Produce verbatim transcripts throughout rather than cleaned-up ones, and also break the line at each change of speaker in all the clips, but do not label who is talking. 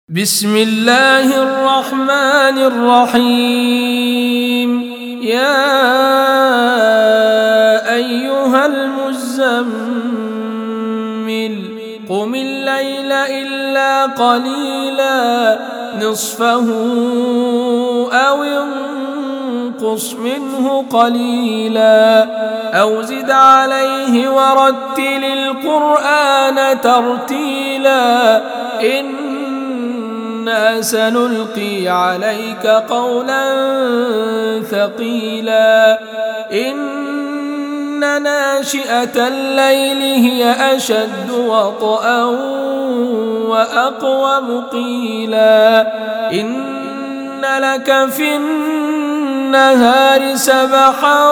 بسم الله الرحمن الرحيم. يا أيها المزمل قم الليل إلا قليلا نصفه أو انقص منه قليلا أو زد عليه ورتل القرآن ترتيلا إنا سنلقي عليك قولا ثقيلا إن ناشئة الليل هي أشد وطئا وأقوم قيلا إن لك في النهار سبحا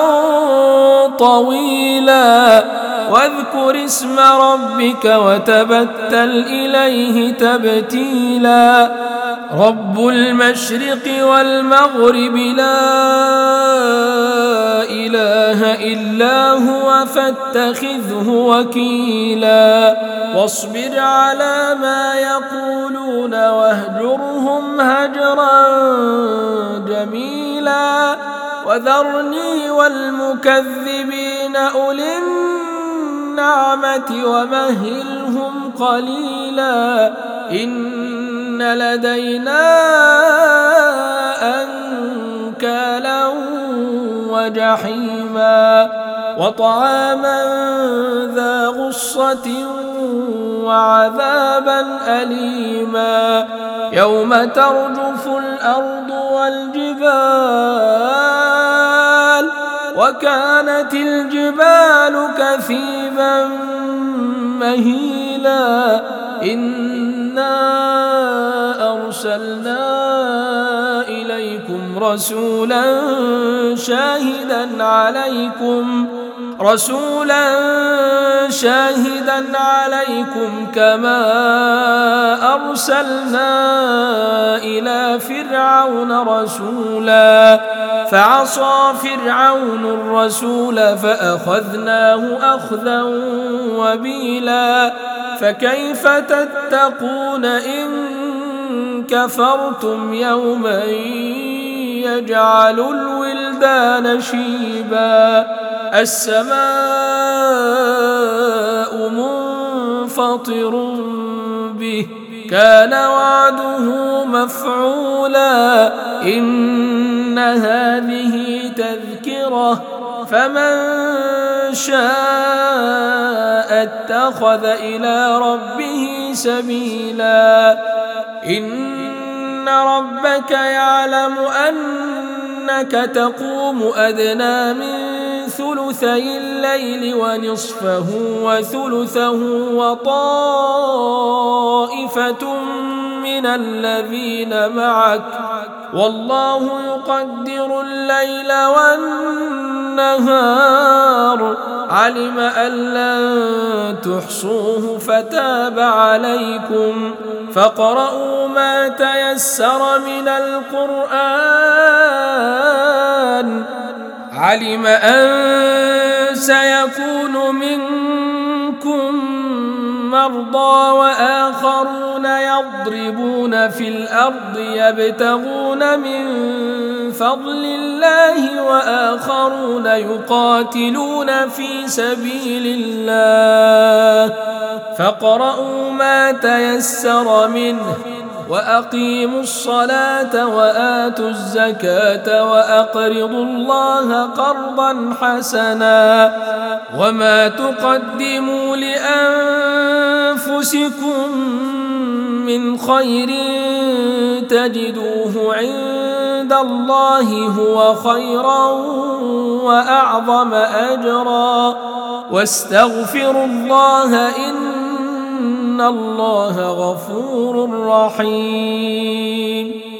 طويلا واذكر اسم ربك وتبتل إليه تبتيلا رب المشرق والمغرب لا إله إلا هو فاتخذه وكيلا واصبر على ما يقولون واهجرهم هجرا جميلا وذرني والمكذبين أولي النعمة ومهلهم قليلا إن لدينا أنكالا وجحيما وطعاما ذا غصة وعذابا أليما يوم ترجف الأرض والجبال وكانت الجبال كثيبا مهيلا إنا أرسلنا إليكم رسولا شاهدا عليكم رسولا شاهدا عليكم كما أرسلنا إلى فرعون رسولا فعصى فرعون الرسول فأخذناه أخذا وبيلا فكيف تتقون إن كفرتم يوما يجعل الولدان شيبا السماء منفطر به كان وعده مفعولا إن هذه تذكرة فمن شاء اتخذ إلى ربه سبيلا إن ربك يعلم أنك تقوم أدنى من ثلثي الليل ونصفه وثلثه وطائفة من الذين معك والله يقدر الليل والنهار علم أن لن تحصوه فتاب عليكم فاقرؤوا ما تيسر من القرآن علم أن سيكون منكم مرضى وآخرون يضربون في الأرض يبتغون من فضل الله وآخرون يقاتلون في سبيل الله فاقرؤوا ما تيسر منه وأقيموا الصلاة وآتوا الزكاة وأقرضوا الله قرضا حسنا وما تقدموا لأنفسكم من خير تجدوه عند الله هو خيرا وأعظم أجرا واستغفروا الله إن إن الله غفور رحيم.